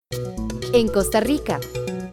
En Costa Rica.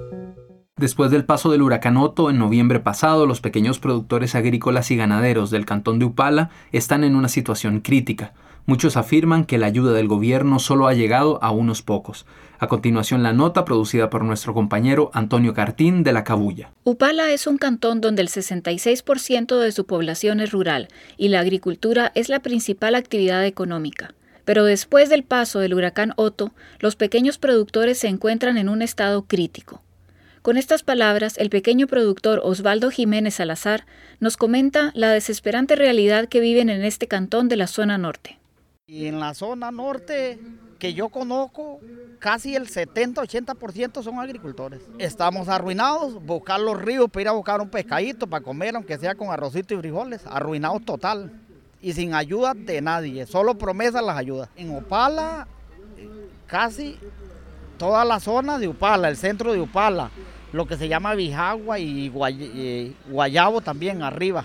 Después del paso del huracán Otto en noviembre pasado, los pequeños productores agrícolas y ganaderos del cantón de Upala están en una situación crítica. Muchos afirman que la ayuda del gobierno solo ha llegado a unos pocos. A continuación, la nota producida por nuestro compañero Antonio Cartín de La Cabuya. Upala es un cantón donde el 66% de su población es rural y la agricultura es la principal actividad económica. Pero después del paso del huracán Otto, los pequeños productores se encuentran en un estado crítico. Con estas palabras, el pequeño productor Osvaldo Jiménez Salazar nos comenta la desesperante realidad que viven en este cantón de la zona norte. Y en la zona norte que yo conozco, casi el 70-80% son agricultores. Estamos arruinados, buscar los ríos para ir a buscar un pescadito para comer, aunque sea con arrocito y frijoles, arruinados total. Y sin ayuda de nadie, solo promesas las ayudas. En Upala, casi toda la zona de Upala, el centro de Upala, lo que se llama Bijagua y Guayabo también arriba.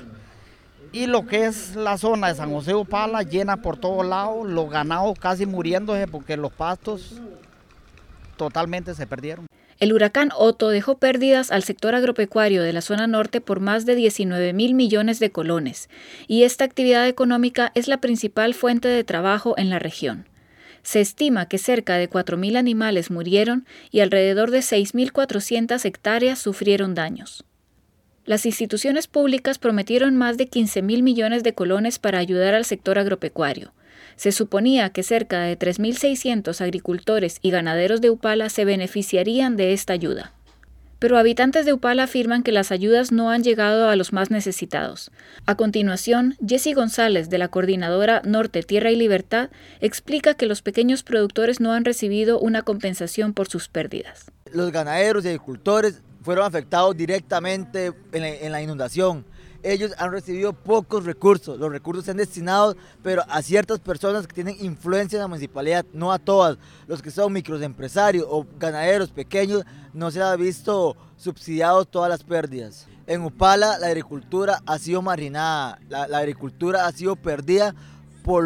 Y lo que es la zona de San José de Upala, llena por todos lados, los ganados casi muriéndose porque los pastos totalmente se perdieron. El huracán Otto dejó pérdidas al sector agropecuario de la zona norte por más de 19.000 millones de colones, y esta actividad económica es la principal fuente de trabajo en la región. Se estima que cerca de 4.000 animales murieron y alrededor de 6.400 hectáreas sufrieron daños. Las instituciones públicas prometieron más de 15.000 millones de colones para ayudar al sector agropecuario. Se suponía que cerca de 3.600 agricultores y ganaderos de Upala se beneficiarían de esta ayuda. Pero habitantes de Upala afirman que las ayudas no han llegado a los más necesitados. A continuación, Jessy González, de la Coordinadora Norte Tierra y Libertad, explica que los pequeños productores no han recibido una compensación por sus pérdidas. Los ganaderos y agricultores fueron afectados directamente en la inundación. Ellos han recibido pocos recursos, los recursos se han destinado pero a ciertas personas que tienen influencia en la municipalidad, no a todas. Los que son microempresarios o ganaderos pequeños no se ha visto subsidiados todas las pérdidas. En Upala la agricultura ha sido marginada, la agricultura ha sido perdida por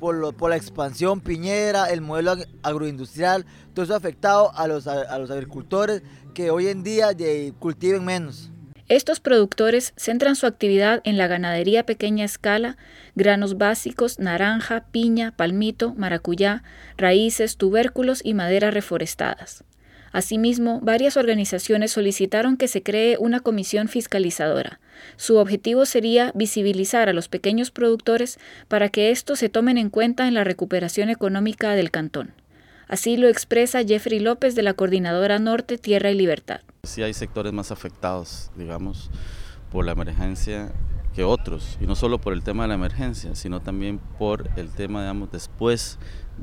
la expansión piñera, el modelo agroindustrial, todo eso ha afectado a los agricultores que hoy en día cultiven menos. Estos productores centran su actividad en la ganadería a pequeña escala, granos básicos, naranja, piña, palmito, maracuyá, raíces, tubérculos y maderas reforestadas. Asimismo, varias organizaciones solicitaron que se cree una comisión fiscalizadora. Su objetivo sería visibilizar a los pequeños productores para que estos se tomen en cuenta en la recuperación económica del cantón. Así lo expresa Jeffrey López de la Coordinadora Norte Tierra y Libertad. Sí hay sectores más afectados, digamos, por la emergencia que otros, y no solo por el tema de la emergencia, sino también por el tema, digamos, después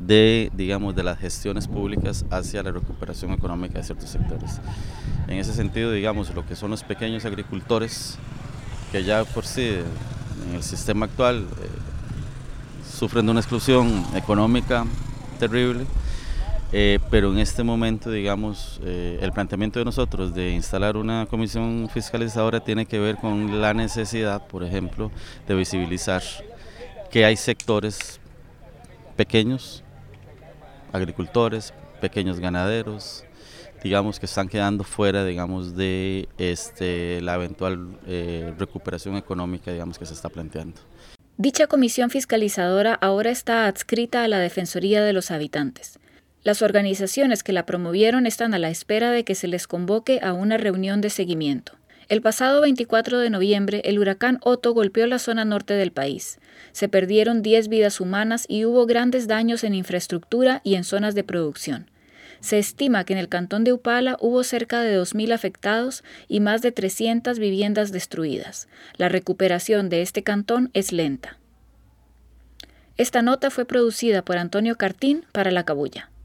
de las gestiones públicas hacia la recuperación económica de ciertos sectores. En ese sentido, digamos, lo que son los pequeños agricultores, que ya por sí, en el sistema actual, sufren de una exclusión económica terrible, pero en este momento, digamos, el planteamiento de nosotros de instalar una comisión fiscalizadora tiene que ver con la necesidad, por ejemplo, de visibilizar que hay sectores pequeños, agricultores, pequeños ganaderos, digamos, que están quedando fuera, digamos, de la eventual recuperación económica, digamos, que se está planteando. Dicha comisión fiscalizadora ahora está adscrita a la Defensoría de los Habitantes. Las organizaciones que la promovieron están a la espera de que se les convoque a una reunión de seguimiento. El pasado 24 de noviembre, el huracán Otto golpeó la zona norte del país. Se perdieron 10 vidas humanas y hubo grandes daños en infraestructura y en zonas de producción. Se estima que en el cantón de Upala hubo cerca de 2.000 afectados y más de 300 viviendas destruidas. La recuperación de este cantón es lenta. Esta nota fue producida por Antonio Cartín para La Cabuya.